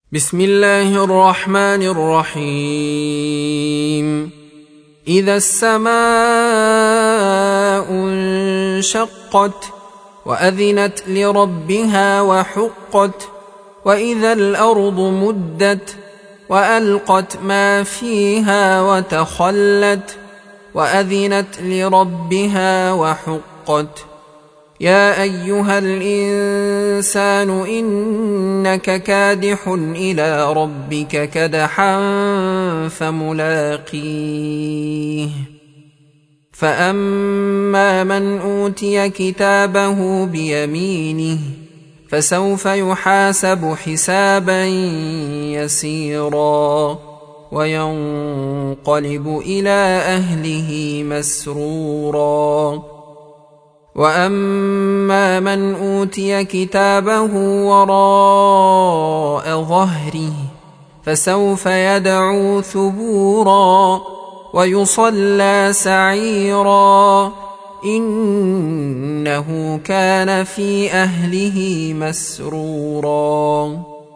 بسم الله الرحمن الرحيم. إذا السماء انشقت وأذنت لربها وحقت وإذا الأرض مدت وألقت ما فيها وتخلت وأذنت لربها وحقت. يا أيها الإنسان إنك كادح إلى ربك كدحا فملاقيه. فأما من أوتي كتابه بيمينه فسوف يحاسب حسابا يسيرا وينقلب إلى أهله مسرورا. وأما من أوتي كتابه وراء ظهره فسوف يدعو ثبورا ويصلى سعيرا إنه كان في أهله مسرورا.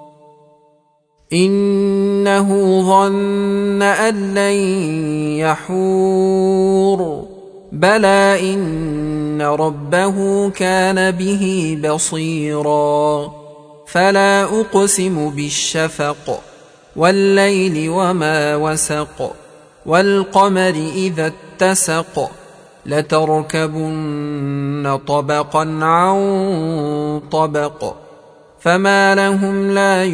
إنه ظن أن لن يحور بلى إن ربه كان به بصيرا. فلا أقسم بالشفق والليل وما وسق والقمر إذا اتسق لتركبن طبقا عن طبق فما لهم لا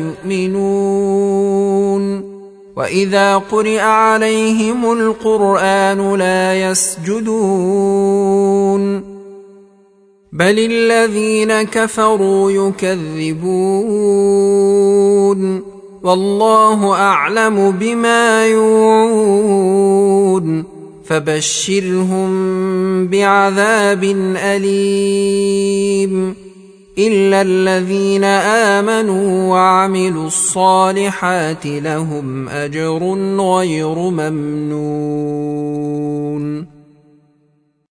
يؤمنون. وإذا قرئ عليهم القرآن لا يسجدون بل الذين كفروا يكذبون والله أعلم بما يوعون فبشرهم بعذاب أليم إلا الذين آمنوا وعملوا الصالحات لهم أجر غير ممنون.